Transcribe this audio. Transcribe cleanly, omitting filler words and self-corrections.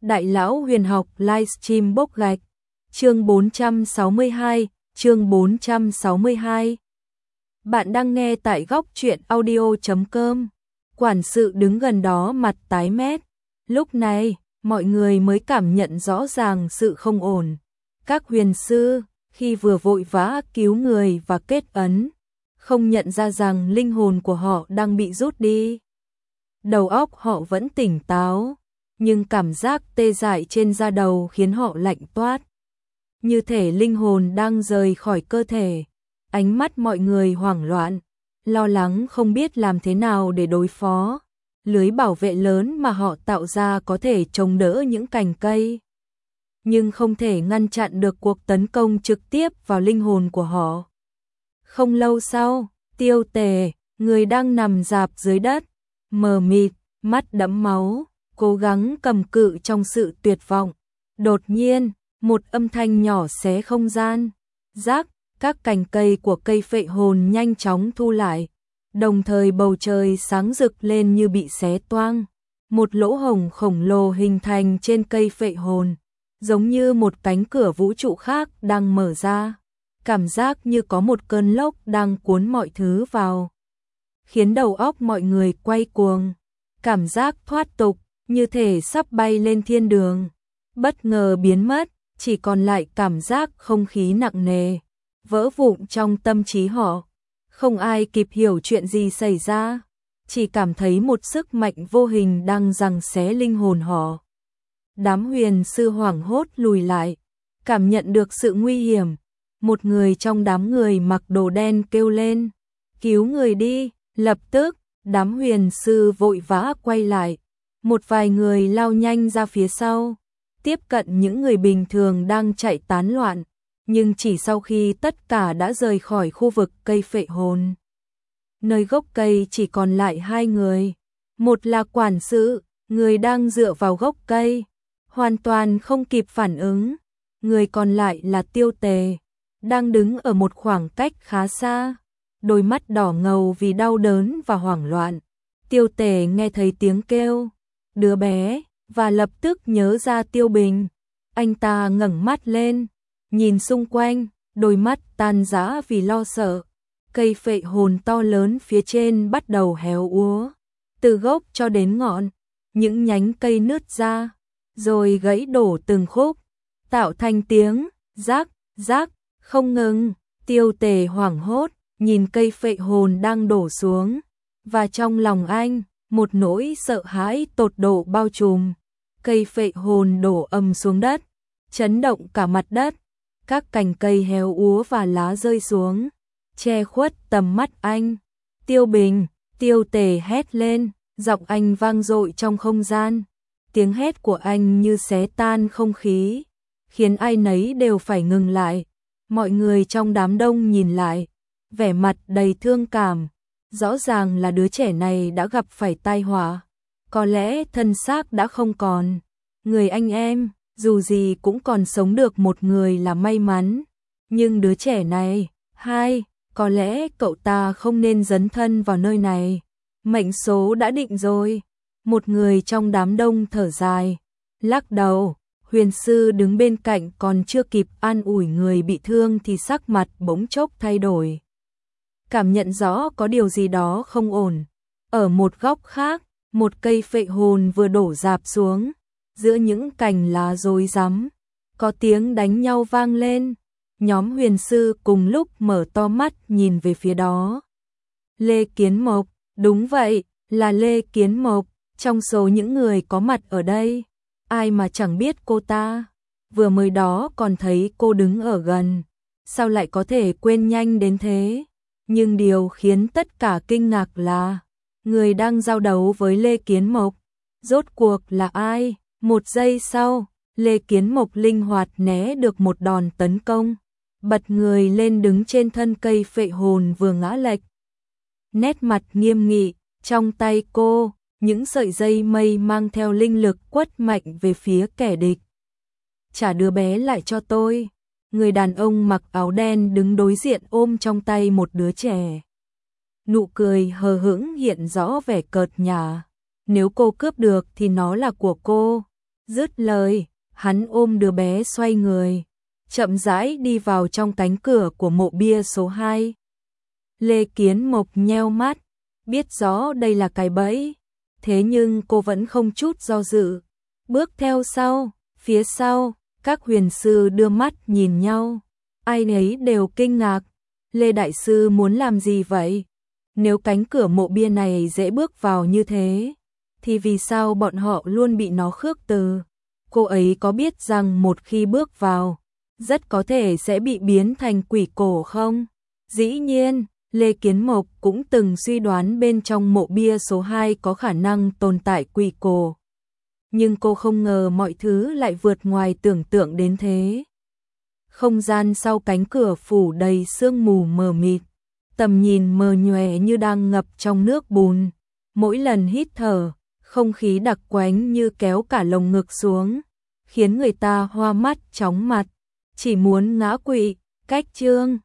Đại lão huyền học livestream bốc gạch. Chương 462. Bạn đang nghe tại góc truyện audio.com. Quản sự đứng gần đó mặt tái mét. Lúc này, mọi người mới cảm nhận rõ ràng sự không ổn. Các huyền sư, khi vừa vội vã cứu người và kết ấn, không nhận ra rằng linh hồn của họ đang bị rút đi. Đầu óc họ vẫn tỉnh táo, nhưng cảm giác tê dại trên da đầu khiến họ lạnh toát. Như thể linh hồn đang rời khỏi cơ thể. Ánh mắt mọi người hoảng loạn, lo lắng không biết làm thế nào để đối phó. Lưới bảo vệ lớn mà họ tạo ra có thể chống đỡ những cành cây, nhưng không thể ngăn chặn được cuộc tấn công trực tiếp vào linh hồn của họ. Không lâu sau, Tiêu Tề, người đang nằm rạp dưới đất, mờ mịt, mắt đẫm máu, cố gắng cầm cự trong sự tuyệt vọng. Đột nhiên, một âm thanh nhỏ xé không gian. Rác, các cành cây của cây phệ hồn nhanh chóng thu lại. Đồng thời bầu trời sáng rực lên như bị xé toang. Một lỗ hổng khổng lồ hình thành trên cây phệ hồn, giống như một cánh cửa vũ trụ khác đang mở ra. Cảm giác như có một cơn lốc đang cuốn mọi thứ vào, khiến đầu óc mọi người quay cuồng. Cảm giác thoát tục, như thể sắp bay lên thiên đường, bất ngờ biến mất, chỉ còn lại cảm giác không khí nặng nề, vỡ vụn trong tâm trí họ. Không ai kịp hiểu chuyện gì xảy ra, chỉ cảm thấy một sức mạnh vô hình đang giằng xé linh hồn họ. Đám huyền sư hoảng hốt lùi lại, cảm nhận được sự nguy hiểm. Một người trong đám người mặc đồ đen kêu lên, cứu người đi. Lập tức, đám huyền sư vội vã quay lại. Một vài người lao nhanh ra phía sau, tiếp cận những người bình thường đang chạy tán loạn. Nhưng chỉ sau khi tất cả đã rời khỏi khu vực cây phệ hồn, nơi gốc cây chỉ còn lại hai người. Một là quản sự, người đang dựa vào gốc cây, hoàn toàn không kịp phản ứng. Người còn lại là Tiêu Tề, đang đứng ở một khoảng cách khá xa, đôi mắt đỏ ngầu vì đau đớn và hoảng loạn. Tiêu Tề nghe thấy tiếng kêu đứa bé và lập tức nhớ ra Tiêu Bình. Anh ta ngẩng mắt lên, nhìn xung quanh, đôi mắt tan rã vì lo sợ. Cây phệ hồn to lớn phía trên bắt đầu héo úa, từ gốc cho đến ngọn, những nhánh cây nứt ra, rồi gãy đổ từng khúc, tạo thành tiếng rác, rác không ngừng. Tiêu Tề hoảng hốt, nhìn cây phệ hồn đang đổ xuống, và trong lòng anh, một nỗi sợ hãi tột độ bao trùm. Cây phệ hồn đổ ầm xuống đất, chấn động cả mặt đất. Các cành cây héo úa và lá rơi xuống, che khuất tầm mắt anh. Tiêu Bình, Tiêu Tề hét lên, giọng anh vang dội trong không gian. Tiếng hét của anh như xé tan không khí, khiến ai nấy đều phải ngừng lại. Mọi người trong đám đông nhìn lại, vẻ mặt đầy thương cảm. Rõ ràng là đứa trẻ này đã gặp phải tai họa. Có lẽ thân xác đã không còn. Người anh em, dù gì cũng còn sống được một người là may mắn. Nhưng đứa trẻ này, có lẽ cậu ta không nên dấn thân vào nơi này. Mệnh số đã định rồi. Một người trong đám đông thở dài, lắc đầu. Huyền sư đứng bên cạnh còn chưa kịp an ủi người bị thương thì sắc mặt bỗng chốc thay đổi. Cảm nhận rõ có điều gì đó không ổn. Ở một góc khác, một cây phệ hồn vừa đổ rạp xuống. Giữa những cành lá rối rắm, có tiếng đánh nhau vang lên. Nhóm huyền sư cùng lúc mở to mắt nhìn về phía đó. Lê Kiến Mộc, đúng vậy, là Lê Kiến Mộc. Trong số những người có mặt ở đây, ai mà chẳng biết cô ta. Vừa mới đó còn thấy cô đứng ở gần, sao lại có thể quên nhanh đến thế? Nhưng điều khiến tất cả kinh ngạc là người đang giao đấu với Lê Kiến Mộc rốt cuộc là ai? Một giây sau, Lê Kiến Mộc linh hoạt né được một đòn tấn công, bật người lên đứng trên thân cây phệ hồn vừa ngã lệch. Nét mặt nghiêm nghị, trong tay cô, những sợi dây mây mang theo linh lực quất mạnh về phía kẻ địch. Trả đứa bé lại cho tôi. Người đàn ông mặc áo đen đứng đối diện ôm trong tay một đứa trẻ. Nụ cười hờ hững hiện rõ vẻ cợt nhả. Nếu cô cướp được thì nó là của cô. Dứt lời, hắn ôm đứa bé xoay người, chậm rãi đi vào trong cánh cửa của mộ bia số 2. Lê Kiến Mộc nheo mắt, biết rõ đây là cái bẫy, thế nhưng cô vẫn không chút do dự. Bước theo sau, phía sau, các huyền sư đưa mắt nhìn nhau, ai nấy đều kinh ngạc. Lê Đại Sư muốn làm gì vậy? Nếu cánh cửa mộ bia này dễ bước vào như thế, thì vì sao bọn họ luôn bị nó khước từ? Cô ấy có biết rằng một khi bước vào, rất có thể sẽ bị biến thành quỷ cổ không? Dĩ nhiên, Lê Kiến Mộc cũng từng suy đoán bên trong mộ bia số 2 có khả năng tồn tại quỷ cổ. Nhưng cô không ngờ mọi thứ lại vượt ngoài tưởng tượng đến thế. Không gian sau cánh cửa phủ đầy sương mù mờ mịt, tầm nhìn mờ nhòe như đang ngập trong nước bùn. Mỗi lần hít thở, không khí đặc quánh như kéo cả lồng ngực xuống, khiến người ta hoa mắt chóng mặt, chỉ muốn ngã quỵ. Cách chương